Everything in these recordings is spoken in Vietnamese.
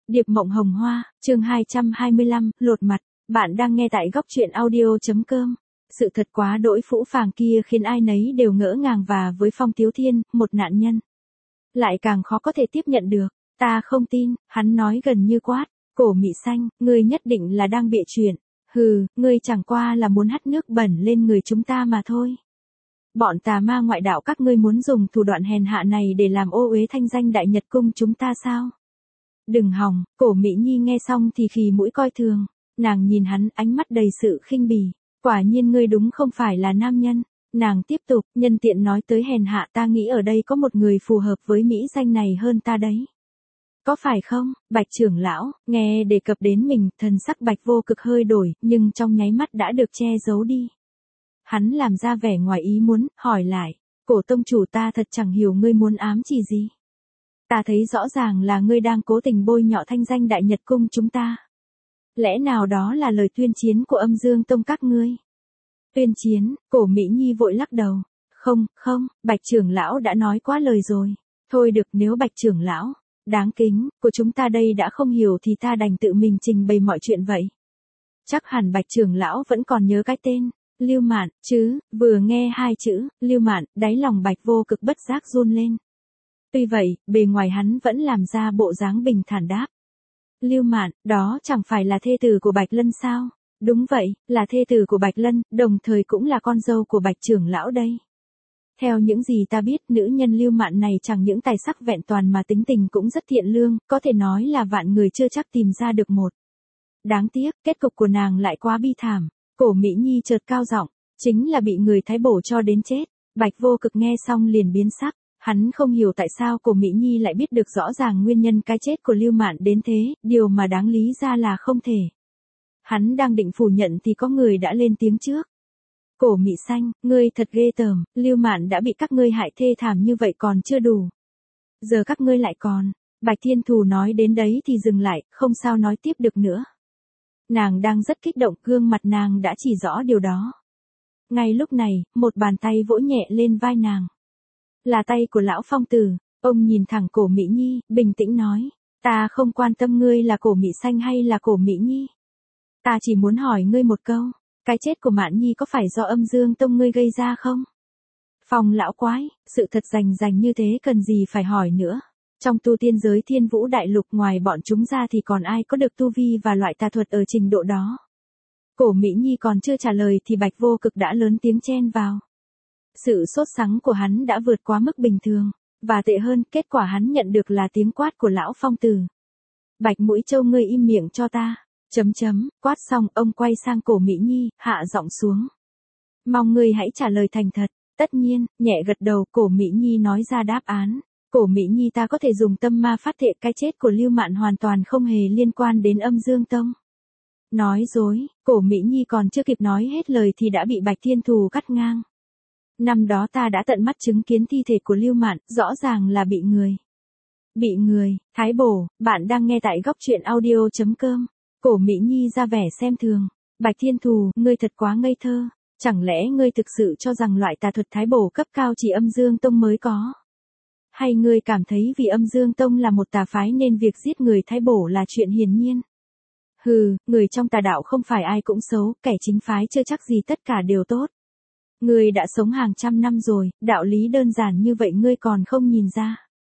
Điệp Mộng Hồng Hoa, chương 225, lột mặt. Bạn đang nghe tại góc truyện audio.com. Sự thật quá đỗi phũ phàng kia khiến ai nấy đều ngỡ ngàng, và với Phong Tiếu Thiên, một nạn nhân, lại càng khó có thể tiếp nhận được. Ta không tin, hắn nói gần như quát. Cổ Mị Xanh, ngươi nhất định là đang bịa chuyện. Hừ, ngươi chẳng qua là muốn hắt nước bẩn lên người chúng ta mà thôi. Bọn tà ma ngoại đạo các ngươi muốn dùng thủ đoạn hèn hạ này để làm ô uế thanh danh Đại Nhật Cung chúng ta sao? Đừng hòng. Cổ Mỹ Nhi nghe xong thì khì mũi coi thường. Nàng nhìn hắn, ánh mắt đầy sự khinh bỉ. Quả nhiên ngươi đúng không phải là nam nhân. Nàng tiếp tục, nhân tiện nói tới hèn hạ, ta nghĩ ở đây có một người phù hợp với mỹ danh này hơn ta đấy. Có phải không? Bạch trưởng lão, nghe đề cập đến mình, thần sắc Bạch Vô Cực hơi đổi, nhưng trong nháy mắt đã được che giấu đi. Hắn làm ra vẻ ngoài ý muốn, hỏi lại, Cổ tông chủ, ta thật chẳng hiểu ngươi muốn ám chỉ gì. Ta thấy rõ ràng là ngươi đang cố tình bôi nhọ thanh danh Đại Nhật Cung chúng ta. Lẽ nào đó là lời tuyên chiến của Âm Dương Tông các ngươi? Tuyên chiến? Cổ Mỹ Nhi vội lắc đầu. Không, Bạch trưởng lão đã nói quá lời rồi. Thôi được, nếu Bạch trưởng lão đáng kính của chúng ta đây đã không hiểu thì ta đành tự mình trình bày mọi chuyện vậy. Chắc hẳn Bạch trưởng lão vẫn còn nhớ cái tên Lưu Mạn chứ? Vừa nghe hai chữ Lưu Mạn, đáy lòng Bạch Vô Cực bất giác run lên. Tuy vậy, bề ngoài hắn vẫn làm ra bộ dáng bình thản đáp. Lưu Mạn, đó chẳng phải là thê tử của Bạch Lân sao? Đúng vậy, là thê tử của Bạch Lân, đồng thời cũng là con dâu của Bạch trưởng lão đây. Theo những gì ta biết, nữ nhân Lưu Mạn này chẳng những tài sắc vẹn toàn mà tính tình cũng rất thiện lương, có thể nói là vạn người chưa chắc tìm ra được một. Đáng tiếc, kết cục của nàng lại quá bi thảm. Cổ Mỹ Nhi chợt cao giọng, chính là bị người thái bổ cho đến chết. Bạch Vô Cực nghe xong liền biến sắc. Hắn không hiểu tại sao Cổ Mỹ Nhi lại biết được rõ ràng nguyên nhân cái chết của Lưu Mạn đến thế, điều mà đáng lý ra là không thể. Hắn đang định phủ nhận thì có người đã lên tiếng trước. Cổ Mị Xanh, ngươi thật ghê tởm, Lưu Mạn đã bị các ngươi hại thê thảm như vậy còn chưa đủ. Giờ các ngươi lại còn. Bạch Thiên Thù nói đến đấy thì dừng lại, không sao nói tiếp được nữa. Nàng đang rất kích động, gương mặt nàng đã chỉ rõ điều đó. Ngay lúc này, một bàn tay vỗ nhẹ lên vai nàng. Là tay của lão Phong Tử. Ông nhìn thẳng Cổ Mỹ Nhi, bình tĩnh nói. Ta không quan tâm ngươi là Cổ Mị Xanh hay là Cổ Mỹ Nhi. Ta chỉ muốn hỏi ngươi một câu. Cái chết của Mạn Nhi có phải do Âm Dương Tông ngươi gây ra không? Phong lão quái, sự thật rành như thế cần gì phải hỏi nữa. Trong tu tiên giới Thiên Vũ Đại Lục ngoài bọn chúng ra thì còn ai có được tu vi và loại tà thuật ở trình độ đó. Cổ Mỹ Nhi còn chưa trả lời thì Bạch Vô Cực đã lớn tiếng chen vào. Sự sốt sắng của hắn đã vượt quá mức bình thường. Và tệ hơn, kết quả hắn nhận được là tiếng quát của lão Phong Tử. Bạch Mũi Châu, ngươi im miệng cho ta. Quát xong, ông quay sang Cổ Mỹ Nhi, hạ giọng xuống. Mong ngươi hãy trả lời thành thật. Tất nhiên, nhẹ gật đầu, Cổ Mỹ Nhi nói ra đáp án. Cổ Mỹ Nhi, ta có thể dùng tâm ma phát thệ cái chết của Lưu Mạn hoàn toàn không hề liên quan đến Âm Dương Tông. Nói dối. Cổ Mỹ Nhi còn chưa kịp nói hết lời thì đã bị Bạch Thiên Thù cắt ngang. Năm đó ta đã tận mắt chứng kiến thi thể của Lưu Mạn, rõ ràng là bị người thái bổ. Bạn đang nghe tại góc truyện audio.com. Cổ Mỹ Nhi ra vẻ xem thường. Bạch Thiên Thù, ngươi thật quá ngây thơ. Chẳng lẽ ngươi thực sự cho rằng loại tà thuật thái bổ cấp cao chỉ Âm Dương Tông mới có? Hay ngươi cảm thấy vì Âm Dương Tông là một tà phái nên việc giết người thái bổ là chuyện hiển nhiên? Hừ, người trong tà đạo không phải ai cũng xấu, kẻ chính phái chưa chắc gì tất cả đều tốt. Ngươi đã sống hàng trăm năm rồi, đạo lý đơn giản như vậy ngươi còn không nhìn ra.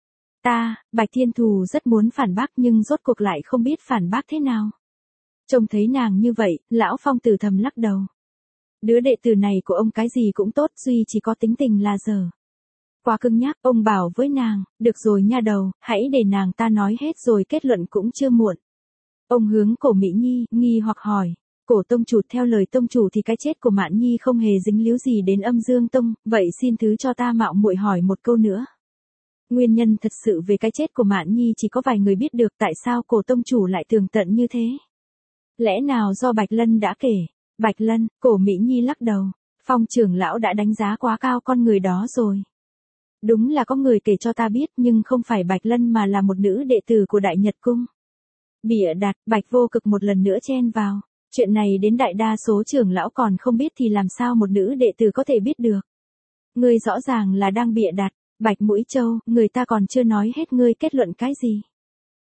Bạch Thiên Thù rất muốn phản bác nhưng rốt cuộc lại không biết phản bác thế nào. Trông thấy nàng như vậy, lão Phong Tử thầm lắc đầu. Đứa đệ tử này của ông cái gì cũng tốt, duy chỉ có tính tình là dở. Quá cứng nhắc, ông bảo với nàng, được rồi nha đầu, hãy để nàng ta nói hết rồi kết luận cũng chưa muộn. Ông hướng Cổ Mỹ Nhi, nghi hoặc hỏi. Cổ tông chủ, theo lời tông chủ thì cái chết của Mạn Nhi không hề dính líu gì đến Âm Dương Tông, vậy xin thứ cho ta mạo muội hỏi một câu nữa. Nguyên nhân thật sự về cái chết của Mạn Nhi chỉ có vài người biết được, tại sao Cổ tông chủ lại tường tận như thế? Lẽ nào do Bạch Lân đã kể? Bạch Lân? Cổ Mỹ Nhi lắc đầu. Phong trưởng lão đã đánh giá quá cao con người đó rồi. Đúng là có người kể cho ta biết, nhưng không phải Bạch Lân mà là một nữ đệ tử của Đại Nhật Cung. Bịa đặt. Bạch Vô Cực một lần nữa chen vào. Chuyện này đến đại đa số trưởng lão còn không biết thì làm sao một nữ đệ tử có thể biết được. Ngươi rõ ràng là đang bịa đặt. Bạch Mũi Châu, người ta còn chưa nói hết ngươi kết luận cái gì.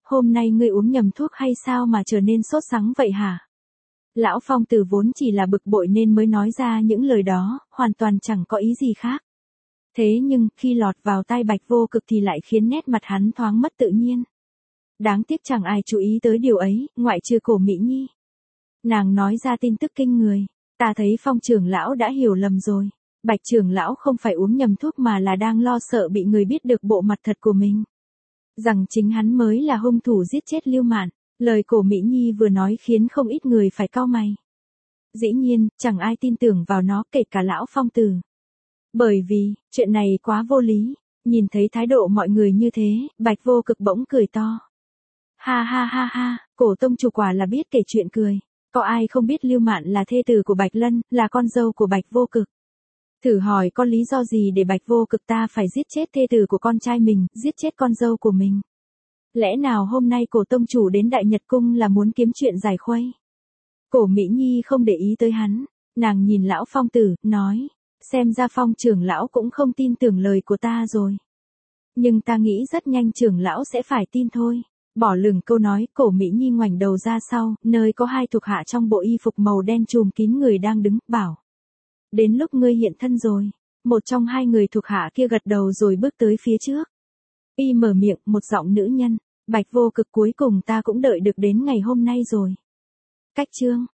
hôm nay ngươi uống nhầm thuốc hay sao mà trở nên sốt sắng vậy hả? Lão Phong Tử vốn chỉ là bực bội nên mới nói ra những lời đó, hoàn toàn chẳng có ý gì khác. Thế nhưng, khi lọt vào tai Bạch Vô Cực thì lại khiến nét mặt hắn thoáng mất tự nhiên. Đáng tiếc chẳng ai chú ý tới điều ấy, ngoại trừ Cổ Mỹ Nhi. Nàng nói ra tin tức kinh người. Ta thấy Phong trưởng lão đã hiểu lầm rồi. Bạch trưởng lão không phải uống nhầm thuốc mà là đang lo sợ bị người biết được bộ mặt thật của mình. Rằng chính hắn mới là hung thủ giết chết Lưu Mạn. Lời Cổ Mỹ Nhi vừa nói khiến không ít người phải cau mày. Dĩ nhiên, chẳng ai tin tưởng vào nó kể cả lão Phong Tử. Bởi vì, chuyện này quá vô lý. Nhìn thấy thái độ mọi người như thế, Bạch Vô Cực bỗng cười to. Ha ha ha ha, Cổ tông chủ quả là biết kể chuyện cười. Có ai không biết Lưu Mạn là thê tử của Bạch Lân, là con dâu của Bạch Vô Cực. Thử hỏi có lý do gì để Bạch Vô Cực ta phải giết chết thê tử của con trai mình, giết chết con dâu của mình? Lẽ nào hôm nay Cổ tông chủ đến Đại Nhật Cung là muốn kiếm chuyện giải khuây? Cổ Mỹ Nhi không để ý tới hắn, nàng nhìn lão Phong Tử, nói, xem ra Phong trưởng lão cũng không tin tưởng lời của ta rồi. Nhưng ta nghĩ rất nhanh trưởng lão sẽ phải tin thôi. Bỏ lửng câu nói, Cổ Mỹ Nhi ngoảnh đầu ra sau, nơi có hai thuộc hạ trong bộ y phục màu đen trùm kín người đang đứng, bảo. Đến lúc ngươi hiện thân rồi. Một trong hai người thuộc hạ kia gật đầu rồi bước tới phía trước. Y mở miệng, một giọng nữ nhân. Bạch Vô Cực, cuối cùng ta cũng đợi được đến ngày hôm nay rồi. Cách chương